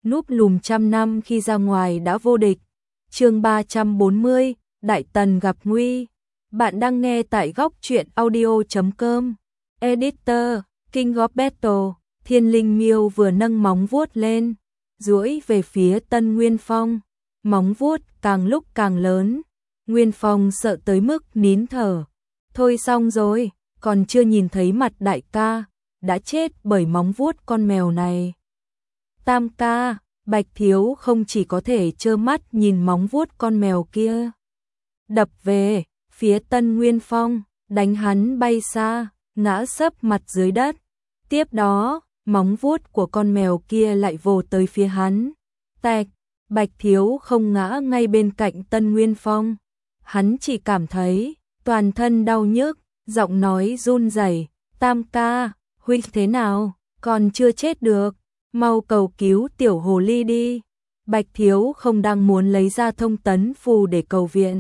núp lùm trăm năm khi ra ngoài đã vô địch. Chương 340, Đại Tần gặp nguy. Bạn đang nghe tại góc truyện audio.com. Editor, King of Battle. Thiên Linh Miêu vừa nâng móng vuốt lên, duỗi về phía Tân Nguyên Phong. Móng vuốt càng lúc càng lớn. Nguyên Phong sợ tới mức nín thở. Thôi xong rồi, còn chưa nhìn thấy mặt đại ca, đã chết bởi móng vuốt con mèo này. Tam ca, Bạch Thiếu không chỉ có thể trơ mắt nhìn móng vuốt con mèo kia đập về phía Tân Nguyên Phong, đánh hắn bay xa, ngã sấp mặt dưới đất. Tiếp đó, móng vuốt của con mèo kia lại vồ tới phía hắn. Tạch, Bạch Thiếu không ngã ngay bên cạnh Tân Nguyên Phong. Hắn chỉ cảm thấy toàn thân đau nhức, giọng nói run rẩy, "Tam ca, huynh thế nào? Còn chưa chết được, mau cầu cứu tiểu hồ ly đi." Bạch Thiếu không đang muốn lấy ra thông tấn phù để cầu viện.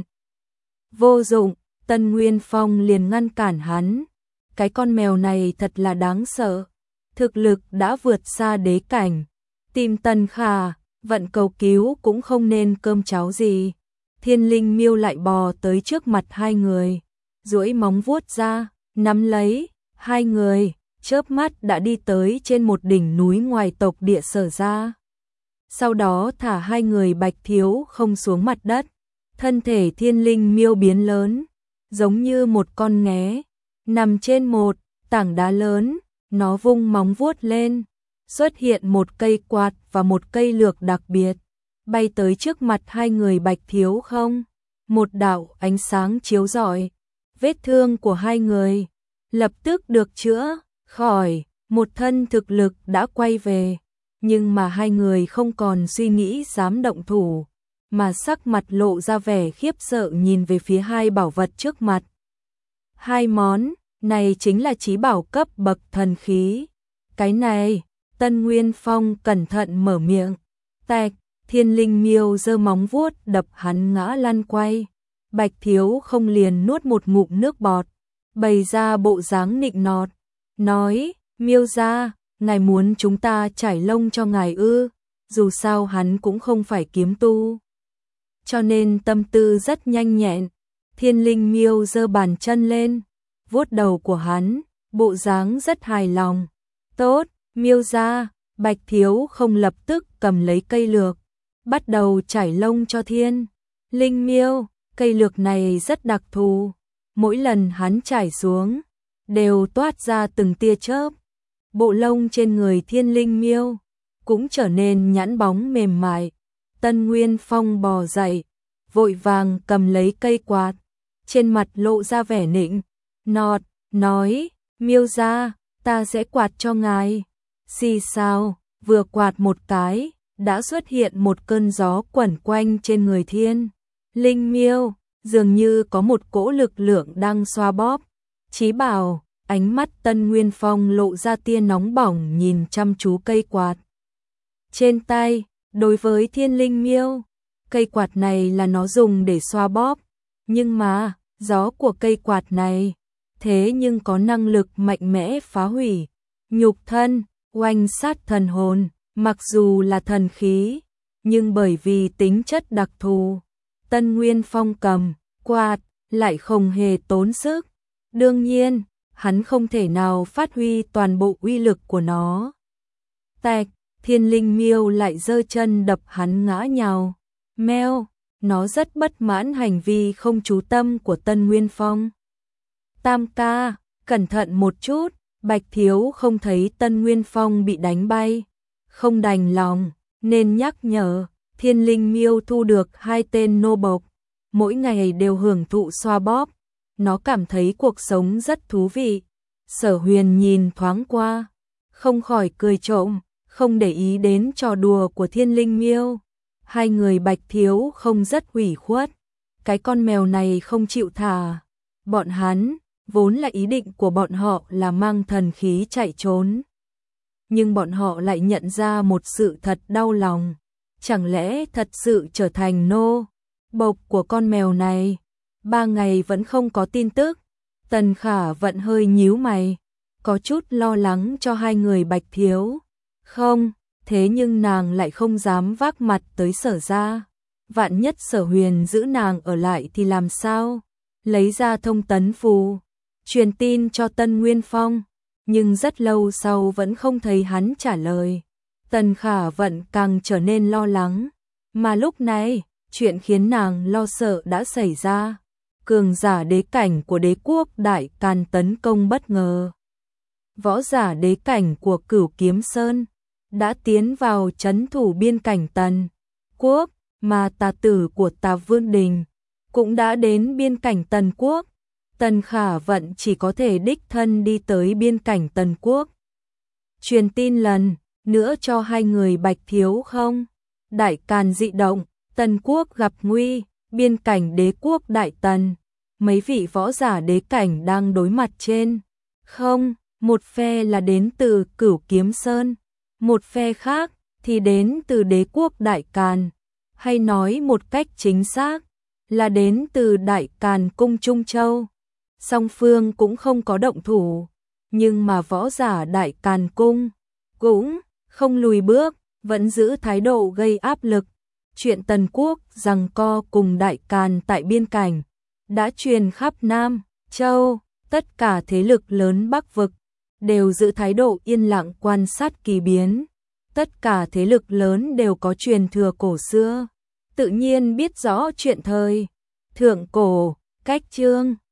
Vô dụng, Tân Nguyên Phong liền ngăn cản hắn. Cái con mèo này thật là đáng sợ, thực lực đã vượt xa đế cảnh. Tìm Tần Khả, vận cầu cứu cũng không nên cơm cháo gì. Thiên Linh Miêu lại bò tới trước mặt hai người, duỗi móng vuốt ra, nắm lấy hai người, chớp mắt đã đi tới trên một đỉnh núi ngoài tộc địa Sở ra. Sau đó thả hai người Bạch Thiếu không xuống mặt đất. Thân thể Thiên Linh Miêu biến lớn, giống như một con nghé, nằm trên một tảng đá lớn. Nó vung móng vuốt lên, xuất hiện một cây quạt và một cây lược đặc biệt, bay tới trước mặt hai người Bạch Thiếu không. Một đạo ánh sáng chiếu rọi, vết thương của hai người lập tức được chữa khỏi, một thân thực lực đã quay về. Nhưng mà hai người không còn suy nghĩ dám động thủ, mà sắc mặt lộ ra vẻ khiếp sợ nhìn về phía hai bảo vật trước mặt. Hai món này chính là chí bảo cấp bậc thần khí. Cái này, Tân Nguyên Phong cẩn thận mở miệng. Tạch, Thiên Linh Miêu giơ móng vuốt đập hắn ngã lăn quay. Bạch Thiếu không liền nuốt một ngụm nước bọt, bày ra bộ dáng nịnh nọt, nói, Miêu gia, ngài muốn chúng ta trải lông cho ngài ư? Dù sao hắn cũng không phải kiếm tu, cho nên tâm tư rất nhanh nhẹn. Thiên Linh Miêu giơ bàn chân lên, vuốt đầu của hắn, bộ dáng rất hài lòng. Tốt, Miêu gia. Bạch Thiếu không lập tức cầm lấy cây lược, bắt đầu trải lông cho Thiên Linh Miêu. Cây lược này rất đặc thù, mỗi lần hắn trải xuống đều toát ra từng tia chớp. Bộ lông trên người Thiên Linh Miêu cũng trở nên nhẵn bóng mềm mại. Tân Nguyên Phong bò dậy, vội vàng cầm lấy cây quạt, trên mặt lộ ra vẻ nịnh nọt, nói, Miêu gia, ta sẽ quạt cho ngài. Xì xào, vừa quạt một cái, đã xuất hiện một cơn gió quẩn quanh trên người Thiên Linh Miêu, dường như có một cỗ lực lượng đang xoa bóp. Chí bảo, ánh mắt Tân Nguyên Phong lộ ra tia nóng bỏng nhìn chăm chú cây quạt trên tay. Đối với Thiên Linh Miêu, cây quạt này là nó dùng để xoa bóp, nhưng mà gió của cây quạt này thế nhưng có năng lực mạnh mẽ phá hủy nhục thân, oanh sát thần hồn. Mặc dù là thần khí, nhưng bởi vì tính chất đặc thù, Tân Nguyên Phong cầm quạt lại không hề tốn sức. Đương nhiên, hắn không thể nào phát huy toàn bộ uy lực của nó. Tạch, Thiên Linh Miêu lại giơ chân đập hắn ngã nhào. Meo, nó rất bất mãn hành vi không chú tâm của Tân Nguyên Phong. Tam ca, cẩn thận một chút. Bạch Thiếu không thấy Tân Nguyên Phong bị đánh bay, không đành lòng, nên nhắc nhở. Thiên Linh Miêu thu được hai tên nô bộc, mỗi ngày đều hưởng thụ xoa bóp. Nó cảm thấy cuộc sống rất thú vị. Sở Huyền nhìn thoáng qua, không khỏi cười trộm, không để ý đến trò đùa của Thiên Linh Miêu. Hai người Bạch Thiếu không rất ủy khuất, cái con mèo này không chịu thả bọn hắn. Vốn là ý định của bọn họ là mang thần khí chạy trốn, nhưng bọn họ lại nhận ra một sự thật đau lòng. Chẳng lẽ thật sự trở thành nô bộc của con mèo này? 3 ngày vẫn không có tin tức. Tần Khả vẫn hơi nhíu mày, có chút lo lắng cho hai người Bạch Thiếu. Không, thế nhưng nàng lại không dám vác mặt tới Sở gia. Vạn nhất Sở Huyền giữ nàng ở lại thì làm sao? Lấy ra thông tấn phù, truyền tin cho Tân Nguyên Phong, nhưng rất lâu sau vẫn không thấy hắn trả lời. Tần Khả Vận càng trở nên lo lắng, mà lúc này, chuyện khiến nàng lo sợ đã xảy ra. Cường giả đế cảnh của đế quốc Đại Càn tấn công bất ngờ. Võ giả đế cảnh của Cửu Kiếm Sơn đã tiến vào trấn thủ biên cảnh Tần quốc, mà tà tử của Tà Vương Đình cũng đã đến biên cảnh Tần quốc. Tần Khả Vận chỉ có thể đích thân đi tới biên cảnh Tần quốc. Truyền tin lần nữa cho hai người Bạch Thiếu không? Đại Càn dị động, Tần quốc gặp nguy, biên cảnh đế quốc Đại Tần. Mấy vị võ giả đế cảnh đang đối mặt trên. Không, một phe là đến từ Cửu Kiếm Sơn, một phe khác thì đến từ đế quốc Đại Càn, hay nói một cách chính xác là đến từ Đại Càn cung Trung Châu. Song phương cũng không có động thủ, nhưng mà võ giả Đại Càn cung cũng không lùi bước, vẫn giữ thái độ gây áp lực. Chuyện Tần quốc giằng co cùng Đại Càn tại biên cảnh đã truyền khắp Nam Châu, tất cả thế lực lớn Bắc vực đều giữ thái độ yên lặng quan sát kỳ biến. Tất cả thế lực lớn đều có truyền thừa cổ xưa, tự nhiên biết rõ chuyện thời thượng cổ, cách chương